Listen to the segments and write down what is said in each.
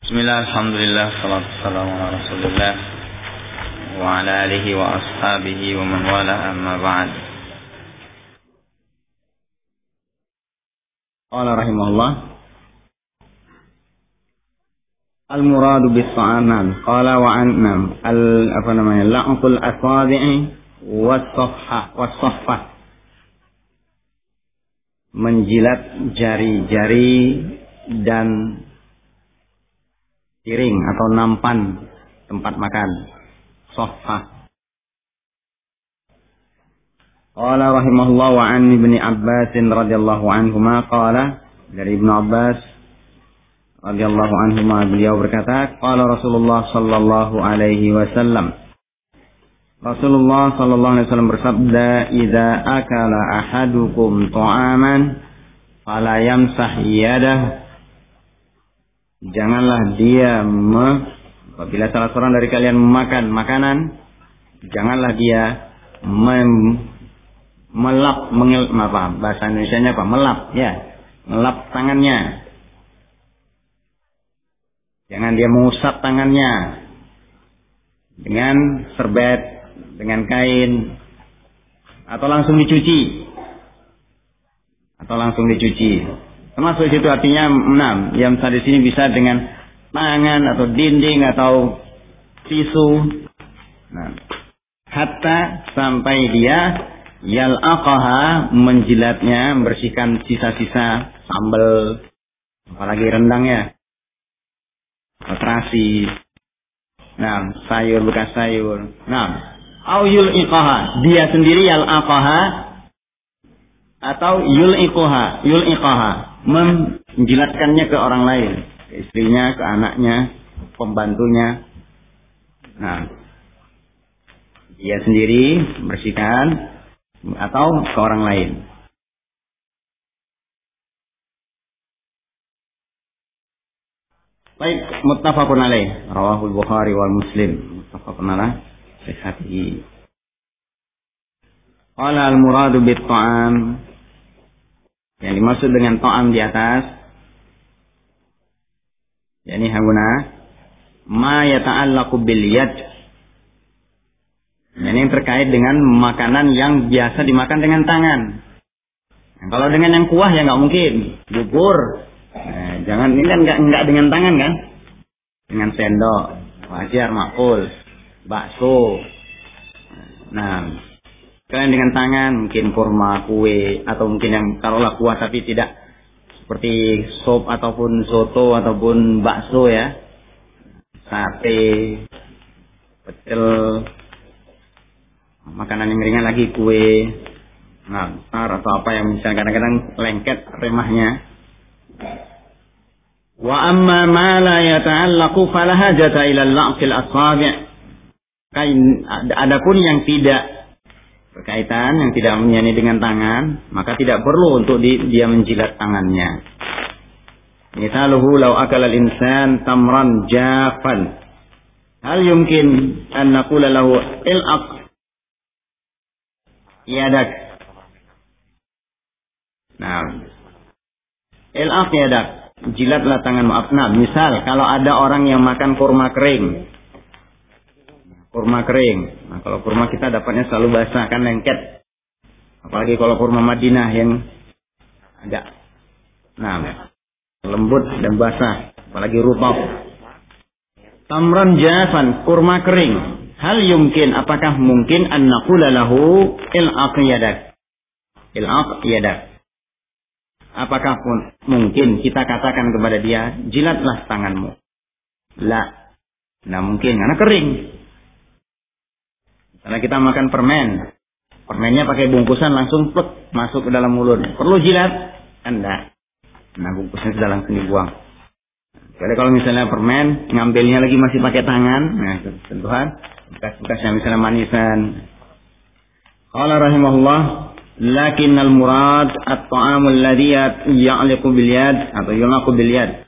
Bismillah, alhamdulillah, salatu wassalamu ala rasulillah wa ala alihi wa ashabihi wa man wala, amma ba'd. Qala rahimahullah, al-muradu bis-sa'anan qala wa annam la'qul asabi'i was-safha, menjilat jari-jari dan piring atau nampan tempat makan, sofha. Qala rahimahullah wa an ibni Abbas radhiyallahu anhuma qala, dari Ibnu Abbas radhiyallahu anhuma beliau berkata, qala Rasulullah sallallahu alaihi wasallam, Rasulullah sallallahu alaihi wasallam bersabda, idza akala ahadukum ta'aman fala yamsah yadah, janganlah dia apabila salah seorang dari kalian memakan makanan, janganlah dia bahasa Indonesianya apa? Melap tangannya. Jangan dia mengusap tangannya dengan serbet, dengan kain, atau langsung dicuci. Termasuk itu artinya yang di sini bisa dengan tangan atau dinding atau tisu. Hatta sampai dia yal'aqaha, menjilatnya, membersihkan sisa-sisa sambal, apalagi rendangnya, terasi, sayur bekas sayur. Au yul'iqaha, dia sendiri yal'aqaha atau yul'iqaha, menjilatkannya ke orang lain, ke istrinya, ke anaknya, pembantunya. Dia sendiri bersihkan atau ke orang lain. Baik, muttafaqun alaih, rawahul Bukhari wal Muslim, muttafaqun alaih sihhatihi. Qala al-muradu bit-ta'am, yang dimaksud dengan ta'am di atas, yakni haguna ma yata'allaqu bil yad, yang terkait dengan makanan yang biasa dimakan dengan tangan. Kalau dengan yang kuah ya nggak mungkin, bubur. Jangan, ini kan nggak dengan tangan kan? Dengan sendok, wajar, makul, bakso. Kalian dengan tangan, mungkin kurma, kue, atau mungkin yang taruhlah kuah tapi tidak seperti sop ataupun soto ataupun bakso ya, sate, pecel, makanan yang ringan lagi, kue, tar atau apa yang misalnya kadang-kadang lengket remahnya. Wa amma ma la yata'allaqu fala hajata ila al-la'qil asabi'. Adapun yang tidak berkaitan, yang tidak menyani dengan tangan, maka tidak perlu untuk dia menjilat tangannya. Misaluhu law akala al-insan tamran jafan, hal yumkin an naqula lahu il'aq yadak. Il'aq yadak, jilatlah tanganmu. Misal kalau ada orang yang makan kurma kering. Kalau kurma kita dapatnya selalu basah kan, lengket. Apalagi kalau kurma Madinah yang agak lembut dan basah, apalagi rutab. Tamran jafan, kurma kering. Hal yumkin, apakah mungkin an naqula lahu il'aq yadak. Apakah mungkin kita katakan kepada dia, jilatlah tanganmu? La. Mungkin, karena kering. Karena kita makan permennya pakai bungkusan langsung plek masuk ke dalam mulut. Perlu jilat? Enggak. Bungkusnya sudah langsung dibuang. Jadi kalau misalnya permen ngambilnya lagi masih pakai tangan, sentuhan bekas-bekasnya misalnya manisan. Qala rahimahullah, lakinnal murad at-ta'amul ladzi ya'liqu bil yad atau yulaqu bil yad.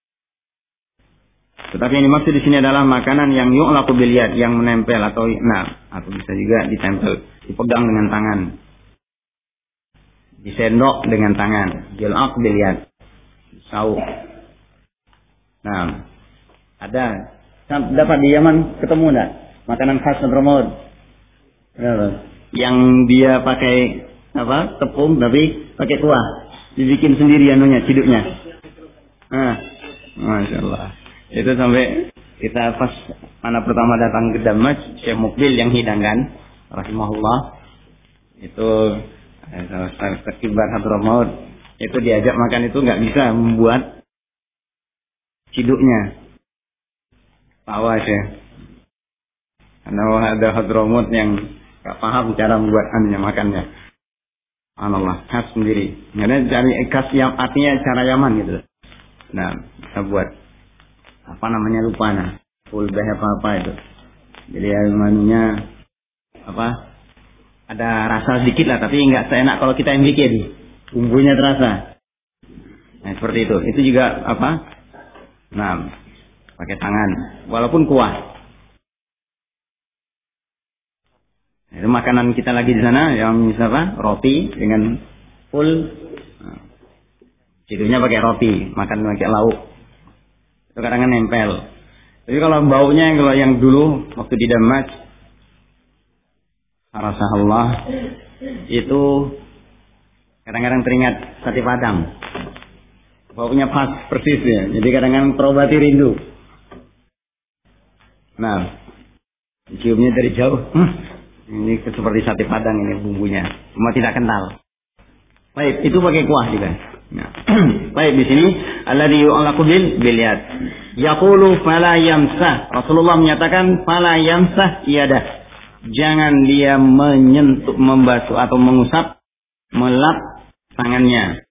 Tetapi yang dimaksud di sini adalah makanan yang yu'laqu bil yad, yang menempel atau bisa juga ditempel, dipegang dengan tangan, disendok dengan tangan, yulaq bil yad, sauk. Ada. Dapat di Yaman ketemu enggak? Makanan khas Hadramaut. Yang dia pakai apa? Tepung tapi pakai kuah. Dibikin sendiri anunya, ciduknya. Masya Allah. Itu sampai kita pas mana pertama datang ke Damaj, Syekh Mukbil yang hidangkan, rahimahullah. Itu Kibar Hadramaut. Itu diajak makan itu nggak bisa membuat ciduknya. Tawa ya. Karena ada Hadramaut yang nggak paham cara membuat anunya makannya. Allah khas sendiri. Karena cari khas yang artinya cara Yaman gitu. Nah, kita buat apa namanya lupa nah. Full apa itu. Jadi anunya apa? Ada rasa sedikit lah, tapi nggak seenak kalau kita yang bikin. Bumbunya terasa. Nah, seperti itu. Itu juga apa? Nah, pakai tangan. Walaupun kuah. Itu makanan kita lagi di sana yang apa? Roti dengan full. Ciduknya pakai roti, makan pakai lauk. Itu kadang-kadang nempel. Tapi kalau baunya kalau yang dulu waktu di Damaj, Allah itu kadang-kadang teringat sate Padang. Baunya pas persis ya. Jadi kadang-kadang terobati rindu. Nah, ciumnya dari jauh. Ini seperti sate Padang ini bumbunya, cuma tidak kental. Baik, itu pakai kuah juga. Nah. Baik, di sini alladzi yu'allaqu bil yad. Yaqulu fala yamsah. Rasulullah menyatakan fala yamsah yadah. Jangan dia menyentuh, membasuh atau mengusap, melap tangannya.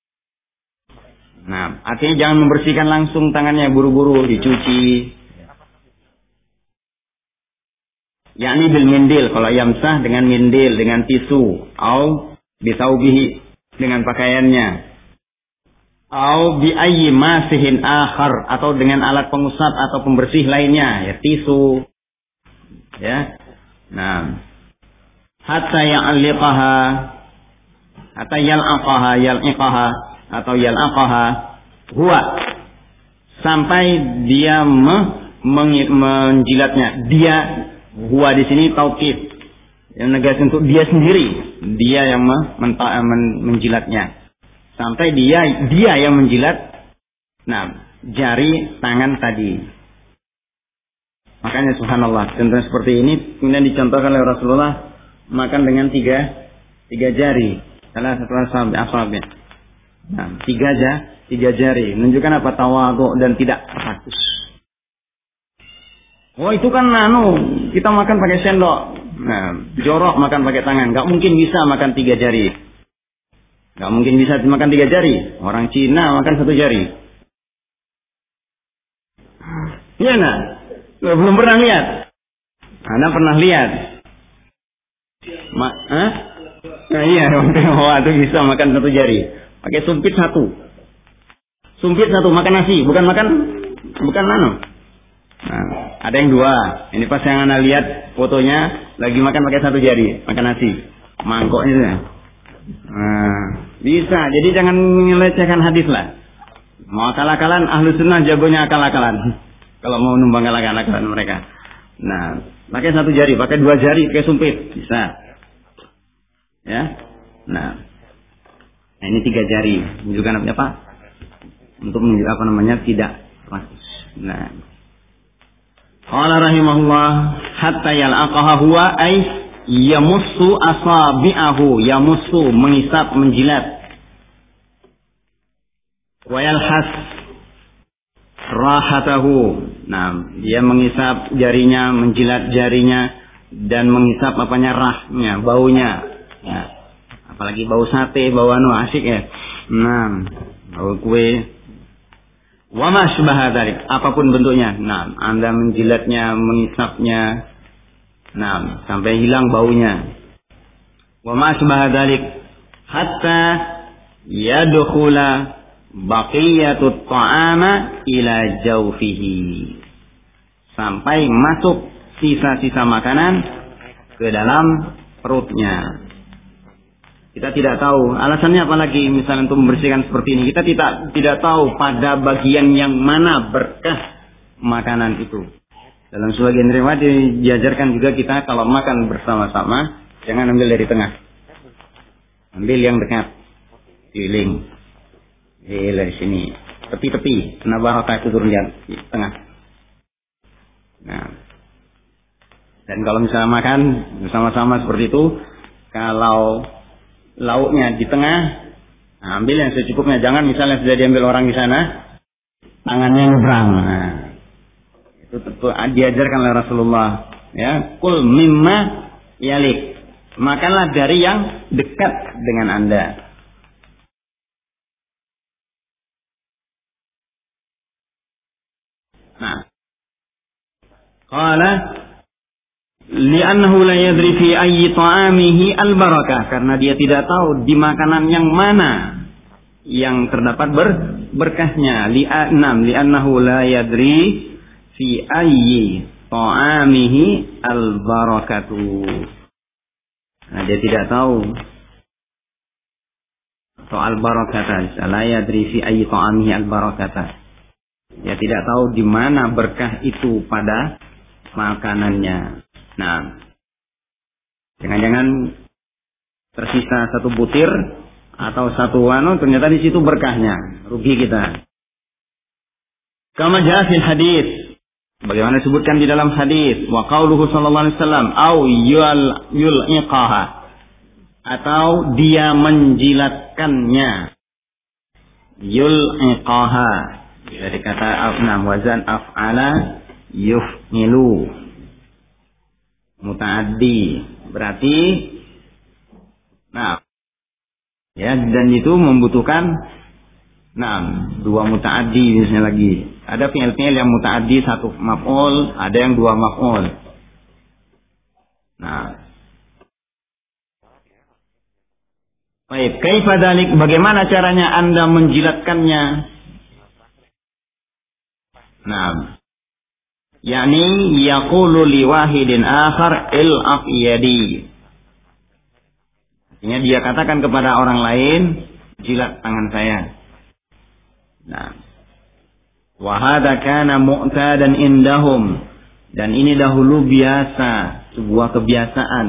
Nah, artinya jangan membersihkan langsung tangannya, buru-buru dicuci. Yakni bil mindil, kalau yamsah dengan mindil, dengan tisu, au bisaubihi dengan pakaiannya, au bi ayyi masihin akhar atau dengan alat pengusap atau pembersih lainnya, ya tisu. Ya. Nah, hatta ya'liqaha hatta yal'aqaha atau yal'aqaha huwa sampai dia menjilatnya. Dia huwa di sini taukid yang negatif untuk dia sendiri, dia yang menjilatnya sampai dia yang menjilat. Nah, jari tangan tadi. Makanya subhanallah, contoh seperti ini kemudian dicontohkan oleh Rasulullah makan dengan tiga jari. Salah satu ashabnya. Nah, tiga jari menunjukkan apa? Tawadhu dan tidak rakus. Oh itu kan kita makan pakai sendok. Nah, jorok makan pakai tangan. Gak mungkin bisa makan 3 jari. Gak mungkin bisa makan 3 jari. Orang Cina makan 1 jari. Iya nah, belum pernah lihat. Anda pernah lihat? Nah, iya, wah itu bisa makan 1 jari. Pakai sumpit 1. Sumpit 1 makan nasi, bukan Nah, ada yang 2. Ini pas yang Anda lihat fotonya lagi makan pakai 1 jari, makan nasi. Mangkoknya. Nah, bisa. Jadi jangan melecehkan hadis lah. Mau akal-akalan, ahlu sunnah jagonya akal-akalan. Kalau mau numbang akal-akalan mereka. Nah, pakai 1 jari, pakai 2 jari, pakai sumpit, bisa. Ya. Nah ini 3 jari. Menunjukkan apa? Untuk tidak rakus. Nah. Qala rahimahullah hatta yal'aqaha huwa ay yamussu asabi'ahu, yamussu mengisap, menjilat. Wa yalhas rahatahu. Nah, dia mengisap jarinya, menjilat jarinya dan mengisap rahnya, baunya. Ya. Apalagi bau sate, bau asik ya. Nah, bau kue. Wa ma sybaha dzalik, apapun bentuknya. Nah, Anda menjilatnya, mengisapnya. Nah, sampai hilang baunya. Wa ma sybaha dzalik hatta yadkhula baqiyatut ta'ama ila jawfihi. Sampai masuk sisa-sisa makanan ke dalam perutnya. Kita tidak tahu alasannya, apalagi misalnya untuk membersihkan seperti ini. Kita tidak tahu pada bagian yang mana berkah makanan itu. Dalam sebagian riwayat diajarkan juga kita kalau makan bersama-sama jangan ambil dari tengah. Ambil yang dekat. Keliling. Dari sini. Tepi-tepi. Karena barokah itu turun di tengah. Nah. Dan kalau misalnya makan bersama-sama seperti itu, kalau lauknya di tengah, nah, ambil yang secukupnya. Jangan misalnya sudah diambil orang di sana, tangannya nyebrang. Nah, itu diajarkan oleh Rasulullah. Ya, kul mimma yalik. Makanlah dari yang dekat dengan Anda. Nah, qala li'annahu la yadri fi ayyi ta'amihi al-barakah, karena dia tidak tahu di makanan yang mana yang terdapat berkahnya. Li'annahu la yadri fi ayyi ta'amihi al-barakatu. Nah, dia tidak tahu soal barakata. La yadri fi ayyi ta'amihi al-barakata. Dia tidak tahu di mana berkah itu pada makanannya. Nah, jangan-jangan tersisa satu butir atau satu ternyata di situ berkahnya, rugi kita. Kama jaa fil hadis, bagaimana disebutkan di dalam hadis, wa qauluhu sallallahu alaihi wasallam, au yul'iqaha, atau dia menjilatkannya. Yul'iqaha dari kata wazan af'ala yuf'ilu, mutaaddi, berarti ya, dan itu membutuhkan dua mutaaddi misalnya lagi. Ada fi'il yang mutaaddi satu maf'ul, ada yang dua maf'ul. Nah, baik, kaifa dzalik, bagaimana caranya Anda menjilatkannya? Nah, yakni yaqulu li wahidin akhar il'af yadi. Artinya dia katakan kepada orang lain, jilat tangan saya. Nah, wa hadza kana mu'tadan indahum, dan ini dahulu biasa, sebuah kebiasaan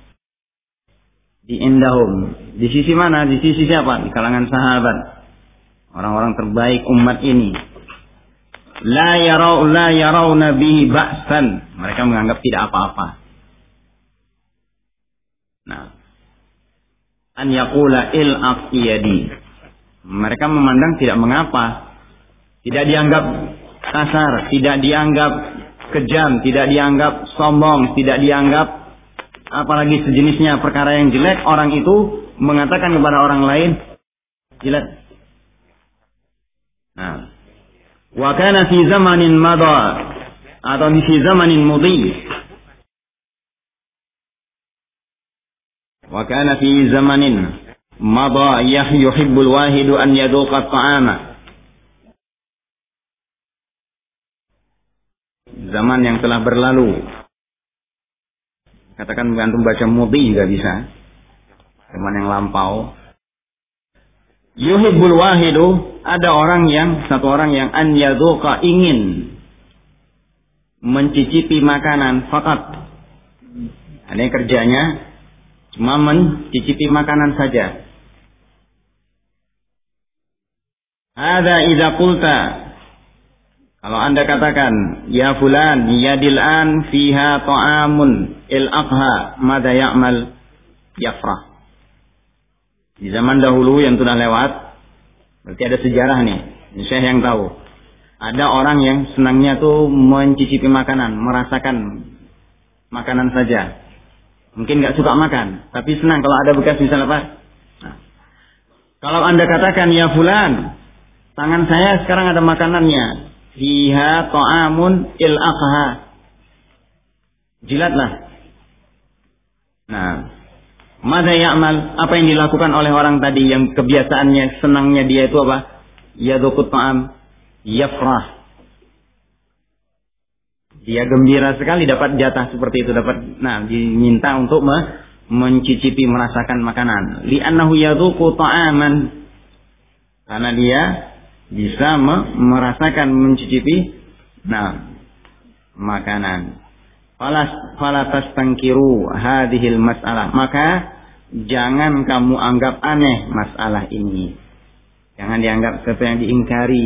di indahum. Di sisi mana? Di sisi siapa? Di kalangan sahabat, orang-orang terbaik umat ini. La yarawna bihi ba'san. Mereka menganggap tidak apa-apa. Nah, an yaqula il'af yadi. Mereka memandang tidak mengapa. Tidak dianggap kasar, tidak dianggap kejam, tidak dianggap sombong, tidak dianggap apalagi sejenisnya perkara yang jelek. Orang itu mengatakan kepada orang lain, jilat. Nah, wa kana fi zamanin madha, atau fi zamanin mudhi. Wa kana fi zamanin madha yuhibbul wahidu an yaduqa at-ta'ama. Zaman yang telah berlalu. Katakan antum baca mudhi enggak bisa. Zaman yang lampau. Yuhibbul wahidu, ada satu orang yang an yaduqa, ingin mencicipi makanan fakat. Ada kerjanya cuma mencicipi makanan saja. Hadza idza qulta, kalau Anda katakan, ya fulan yadil an fiha ta'amun il-aqha madza ya'mal yafrah. Di zaman dahulu yang sudah lewat, berarti ada sejarah nih. Ini saya yang tahu. Ada orang yang senangnya tuh mencicipi makanan, merasakan makanan saja. Mungkin nggak suka makan, tapi senang kalau ada bekas misalnya apa. Nah, kalau Anda katakan, ya fulan, tangan saya sekarang ada makanannya. Fiha ta'amun il-aqha. Jilatlah. Nah, madza ya'mal, apa yang dilakukan oleh orang tadi yang kebiasaannya senangnya dia itu apa? Yadukut ta'am yafrah. Dia gembira sekali dapat jatah seperti itu, diminta untuk mencicipi, merasakan makanan. Li'annahu yaduku ta'aman, karena dia bisa merasakan, mencicipi Nah, makanan. Fala tastangkiru hadhil mas'alah. Maka jangan kamu anggap aneh masalah ini. Jangan dianggap sesuatu yang diingkari.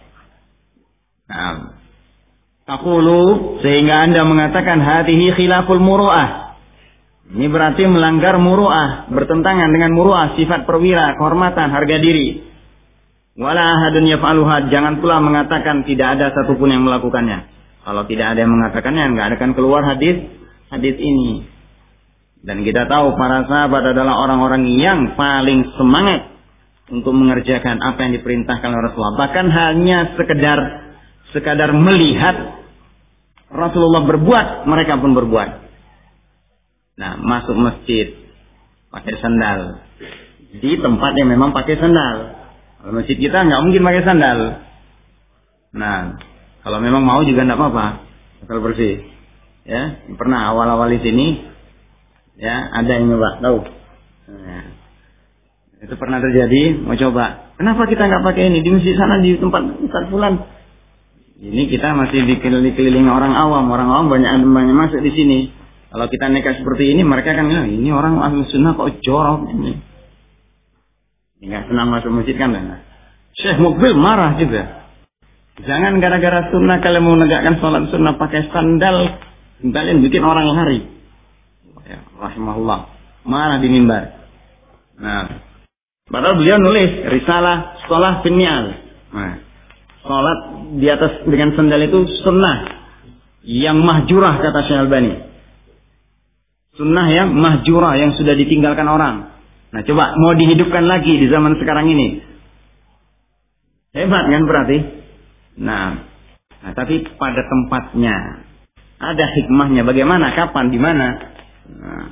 Nah, taqulu, sehingga Anda mengatakan hadhihi khilaful muru'ah. Ini berarti melanggar muru'ah, bertentangan dengan muru'ah, sifat perwira, kehormatan, harga diri. Wala ahadun yaf'aluha, jangan pula mengatakan tidak ada satupun yang melakukannya. Kalau tidak ada yang mengatakannya, nggak akan keluar hadis ini. Dan kita tahu para sahabat adalah orang-orang yang paling semangat untuk mengerjakan apa yang diperintahkan oleh Rasulullah. Bahkan hanya sekadar melihat Rasulullah berbuat, mereka pun berbuat. Nah, masuk masjid pakai sandal di tempat yang memang pakai sandal. Kalau masjid kita nggak mungkin pakai sandal. Nah, kalau memang mau juga tidak apa-apa, asal bersih. Ya, pernah awal-awal di sini, ya ada yang nyoba, tahu. Nah, itu pernah terjadi, mau coba. Kenapa kita nggak pakai ini di masjid sana di tempat Ustaz Fulan? Ini kita masih dikelilingi orang awam banyak masuk di sini. Kalau kita nekat seperti ini, mereka kan bilang, ini orang ahli sunnah kok jorok ini. Nggak senang masuk masjid kan? Nah. Syekh Mukbil marah juga. Jangan gara-gara sunnah kalian mau menegakkan sholat sunnah pakai sandal, kalian bikin orang lari. Ya, rahimahullah. Marah di mimbar. Nah, padahal beliau nulis risalah sholat finnial. Nah, sholat di atas dengan sandal itu sunnah yang mahjurah, kata Syekh Albani. Sunnah yang mahjurah, yang sudah ditinggalkan orang. Nah, coba mau dihidupkan lagi di zaman sekarang ini. Hebat kan berarti? Nah, tapi pada tempatnya ada hikmahnya. Bagaimana, kapan, di mana? Nah,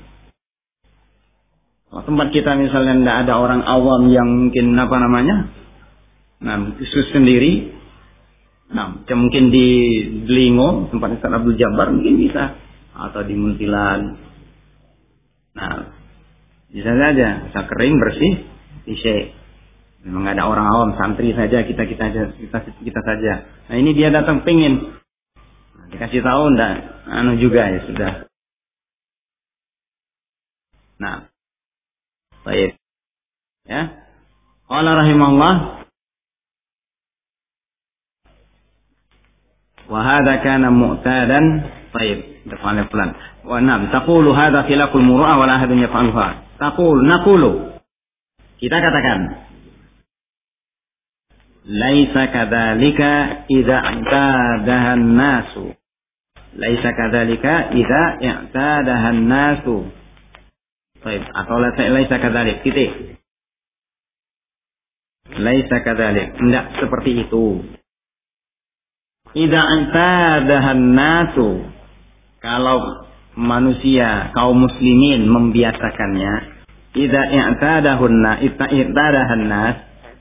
kalau tempat kita misalnya tidak ada orang awam yang mungkin khusus sendiri. Nah, mungkin di Delingo, tempat Ustaz Abdul Jabbar mungkin bisa, atau di Muntilan. Nah, bisa saja, bisa kering bersih, disyek. Memang nggak ada orang awam, santri saja, kita saja. Nah, ini dia datang pingin, dikasih tahu ndak, juga ya sudah. Nah, baik, ya. Qala rahimahullah, wa hadza kana mu'tadan, baik, depannya pelan. Wa na'am, taqulu hadza khilaful muru'ah wa la ahadun yaf'aluha. Naqulu, kita katakan, laisa kadzalika idza i'tadaha an-nasu. Laisa kadzalika idza i'tadaha an-nasu. Baik, atau laisa kadzalik, titik. Laisa kadzalik, tidak seperti itu. Idza i'tadaha an-nasu, kalau manusia, kaum muslimin membiasakannya, idza i'tadaha an-nas,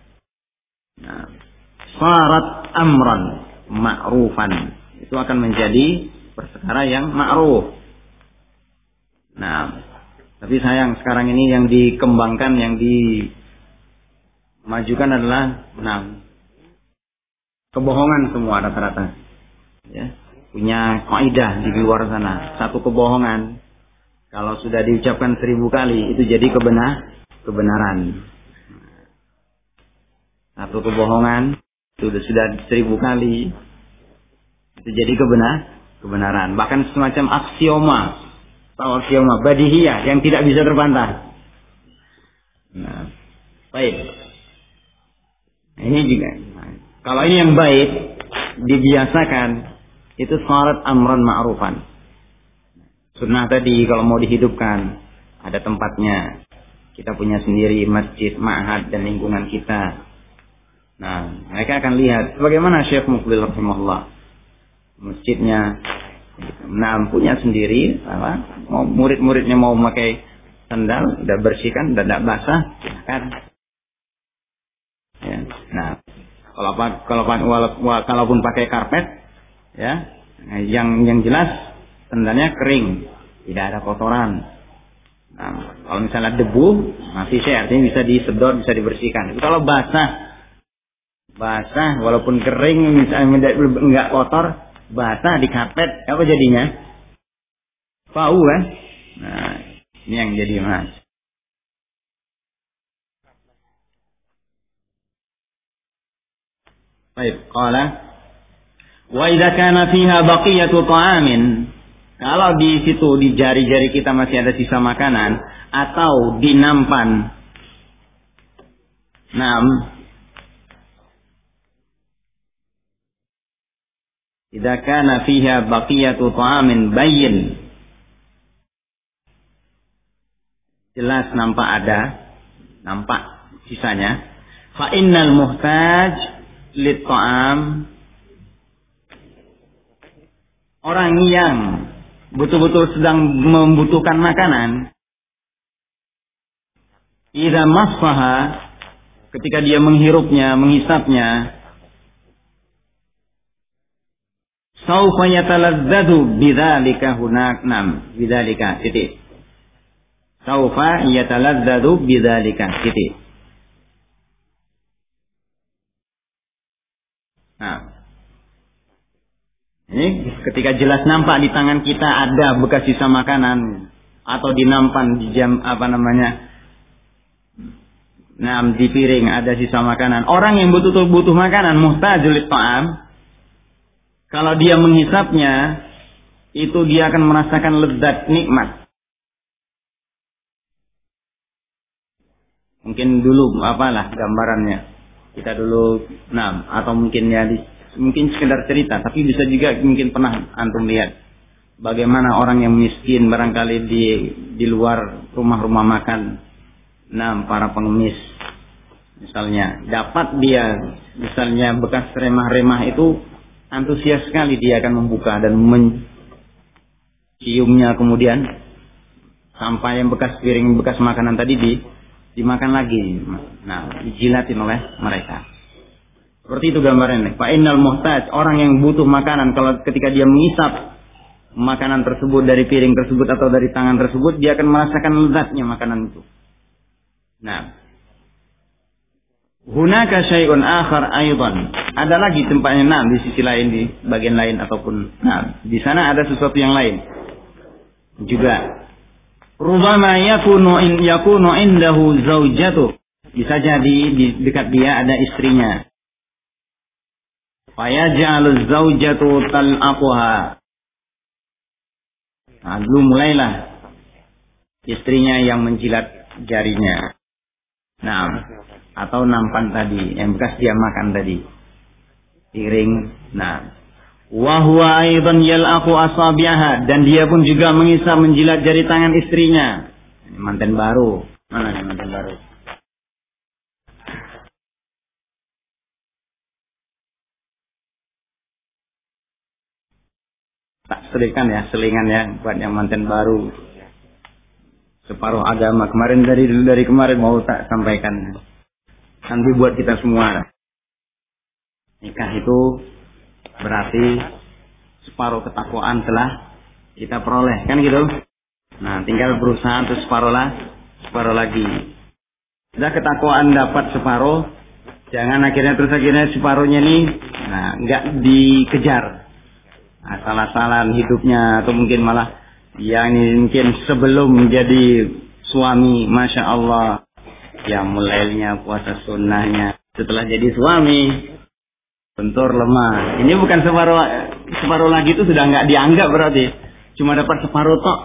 sarat amran ma'rufan, itu akan menjadi perkara yang ma'ruf. Nah, tapi sayang sekarang ini yang dikembangkan, yang dimajukan adalah kebohongan semua rata-rata. Ya, punya kaidah di luar sana. Satu kebohongan kalau sudah diucapkan 1000 kali itu jadi kebenaran. Satu kebohongan sudah 1000 kali itu jadi kebenaran. Bahkan semacam aksioma badihiyah yang tidak bisa terbantah. Nah, baik. Ini juga. Kalau ini yang baik dibiasakan, itu syarat amran ma'rufan. Sunnah tadi kalau mau dihidupkan ada tempatnya. Kita punya sendiri masjid, ma'had dan lingkungan kita. Nah, mereka akan lihat bagaimana Syekh Mukbil rahimahullah. Masjidnya, punya sendiri, mau murid-muridnya mau memakai sandal, udah bersihkan, udah tidak basah, silakan. Ya. Nah, kalaupun pakai karpet, ya, yang jelas sandalnya kering, tidak ada kotoran. Nah, kalau misalnya debu, masih artinya bisa disedot, bisa dibersihkan. Kalau basah walaupun kering misalnya enggak kotor, basah di karpet, apa jadinya? Bau kan? Nah, ini yang jadi mas. Baik, qala wa idza kana fiha baqiyatu ta'amin. Kalau di situ di jari-jari kita masih ada sisa makanan atau di nampan. Idza kana fiha baqiyatu ta'amin bayyin. Jelas nampak sisanya. Fa innal muhtaj lit ta'am, orang yang betul-betul sedang membutuhkan makanan, idza massaha, ketika dia menghirupnya, menghisapnya, saufa yataladzadu bidzalika bidzalika titik. Saufa yataladzadu bidzalika titik. Nah, ini ketika jelas nampak di tangan kita ada bekas sisa makanan atau di nampan di di piring ada sisa makanan. Orang yang betul-betul butuh makanan, muhtajul ta'am, kalau dia menghisapnya, itu dia akan merasakan lezat nikmat. Mungkin dulu gambarannya. Kita dulu, atau mungkin mungkin sekedar cerita, tapi bisa juga mungkin pernah antum lihat bagaimana orang yang miskin barangkali di luar rumah-rumah makan, para pengemis misalnya, dapat dia misalnya bekas remah-remah itu, antusias sekali dia akan membuka dan menciumnya, kemudian sampai yang bekas piring, bekas makanan tadi dimakan lagi, dijilatin oleh mereka. Seperti itu gambarannya. Fa innal muhtaj, orang yang butuh makanan, kalau ketika dia mengisap makanan tersebut dari piring tersebut atau dari tangan tersebut, dia akan merasakan lezatnya makanan itu. Hunaka syai'un akhar aidan. Ada lagi tempatnya di sisi lain, di bagian lain ataupun di sana ada sesuatu yang lain juga. Rubama yakunu indahu zaujatu. Bisa jadi di dekat dia ada istrinya. Fayaj'alu zaujatu tal'aquha. Dulu mulailah istrinya yang menjilat jarinya. Atau nampan tadi yang bekas dia makan tadi. Piring. Wa huwa aidan yal'aqu asabi'aha, dan dia pun juga menjilat jari tangan istrinya. Ini manten baru. Mana nih manten baru? Tak selingan ya buat yang manten baru. Separuh agama kemarin dari kemarin mau tak sampaikan. Nanti buat kita semua. Nikah itu berarti separuh ketakwaan telah kita peroleh, kan gitu. Tinggal berusaha untuk separuh lagi. Sudah ketakwaan dapat separuh, jangan akhirnya separuhnya ini nggak dikejar. Salah-salah hidupnya, atau mungkin malah yang mungkin sebelum menjadi suami, masya Allah, yang mulainya puasa sunnahnya, setelah jadi suami bentur lemah. Ini bukan separuh lagi, itu sudah nggak dianggap, berarti cuma dapat separuh tok.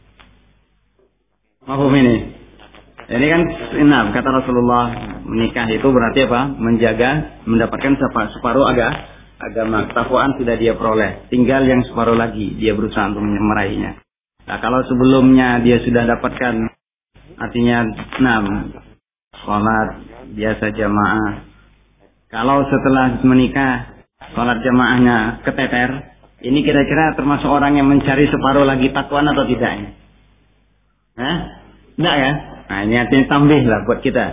Mahfum ini. Ini kan kata Rasulullah, menikah itu berarti apa? Mendapatkan separuh agama. Ketakwaan sudah dia peroleh. Tinggal yang separuh lagi dia berusaha untuk meraihnya. Kalau sebelumnya dia sudah dapatkan, artinya sholat biasa jamaah. Kalau setelah menikah sholat jamaahnya keteter, ini kira-kira termasuk orang yang mencari separuh lagi takwaan atau tidak? Enggak kan? Ini artinya tambih lah buat kita.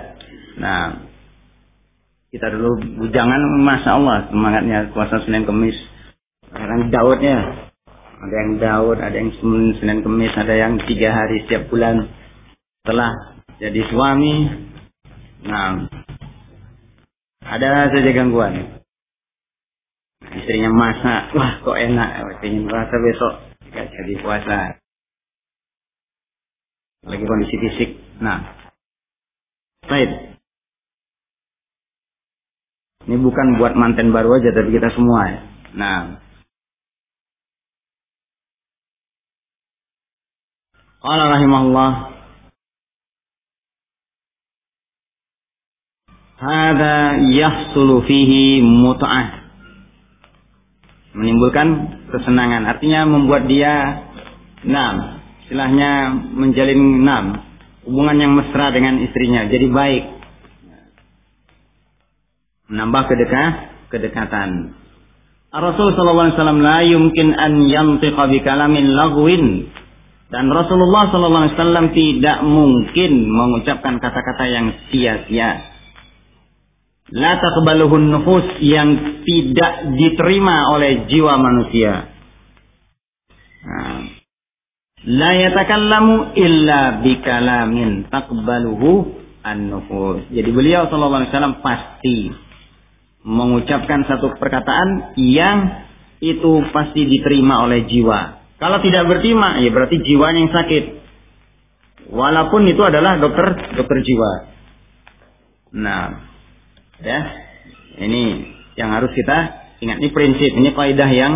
Kita dulu bujangan, masya Allah semangatnya puasa Senin Kemis. Sekarang Daudnya, ada yang Daud, ada yang Senin Kemis, ada yang 3 hari setiap bulan. Setelah jadi suami, ada saja gangguan. Istrinya masak, wah kok enak, ingin puasa besok, tidak jadi puasa. Lagi kondisi fisik. Nah, baik. Ini bukan buat manten baru aja, tapi kita semua ya. Nah, qala rahimahullah, hada yahsulu fihi mut'ah. Menimbulkan kesenangan, artinya membuat dia istilahnya menjalin hubungan yang mesra dengan istrinya, jadi baik, menambah kedekatan. Rasul sallallahu alaihi wasallam la yumkin an yantiqa bi kalamin lagwin, dan Rasulullah sallallahu alaihi wasallam tidak mungkin mengucapkan kata-kata yang sia-sia. La taqbaluhun nufus, yang tidak diterima oleh jiwa manusia. La yatakallamu illa bikalamin taqbaluhu an-nufus. Jadi beliau sallallahu alaihi wasallam pasti mengucapkan satu perkataan yang itu pasti diterima oleh jiwa. Kalau tidak berterima, ya berarti jiwanya yang sakit. Walaupun itu adalah dokter jiwa. Nah, ya, ini yang harus kita ingat. Ini prinsip, ini kaidah yang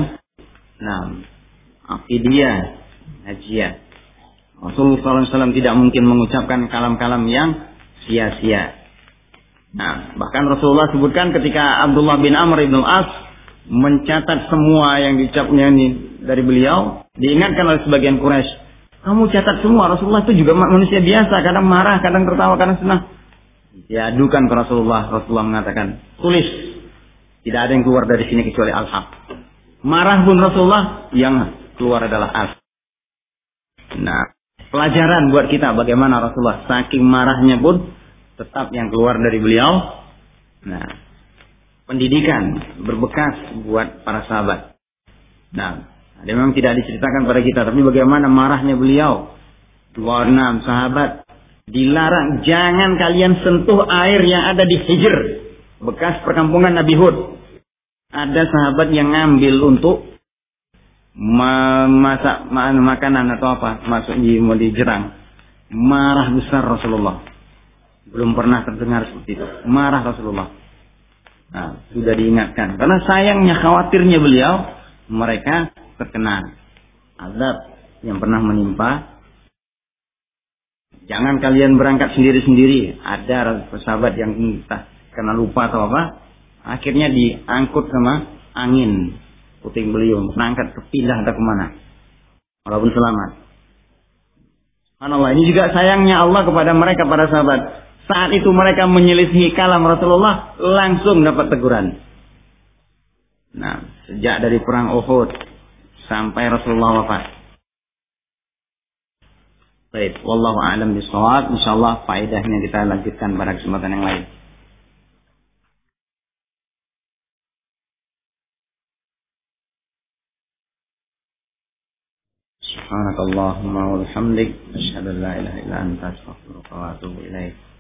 akidiyah, hajiyah. Rasulullah SAW tidak mungkin mengucapkan kalam-kalam yang sia-sia. Nah, bahkan Rasulullah sebutkan ketika Abdullah bin Amr ibn As mencatat semua yang diucapnya dari beliau, diingatkan oleh sebagian Quraisy, kamu catat semua. Rasulullah itu juga manusia biasa, kadang marah, kadang tertawa, kadang senang. Diadukan ke Rasulullah. Rasulullah mengatakan, tulis, tidak ada yang keluar dari sini kecuali al-haq. Marah pun Rasulullah, yang keluar adalah al. Nah, pelajaran buat kita bagaimana Rasulullah saking marahnya pun tetap yang keluar dari beliau. Nah, pendidikan berbekas buat para sahabat. Nah, dia memang tidak diceritakan pada kita, tapi bagaimana marahnya beliau. 26 sahabat dilarang, jangan kalian sentuh air yang ada di Hijr, bekas perkampungan Nabi Hud. Ada sahabat yang ngambil untuk memasak makanan atau apa, masuk di jerang. Marah besar Rasulullah. Belum pernah terdengar seperti itu. Marah Rasulullah. Nah, sudah diingatkan. Karena sayangnya, khawatirnya beliau, mereka terkena azab yang pernah menimpa. Jangan kalian berangkat sendiri-sendiri. Ada sahabat yang entah karena lupa atau apa, akhirnya diangkut sama angin puting beliung, berangkat kepindah atau kemana, walaupun selamat. Subhanallah, ini juga sayangnya Allah kepada mereka, para sahabat. Saat itu mereka menyelisihi kalam Rasulullah, langsung dapat teguran. Nah, sejak dari perang Uhud sampai Rasulullah wafat. Baik, wallahu a'lam bishawab. Insyaallah faedahnya kita lanjutkan pada kesempatan yang lain. Subhanakallahumma wa bihamdik, asyhadu an la ilaha illa anta, astaghfiruka wa atubu ilaik.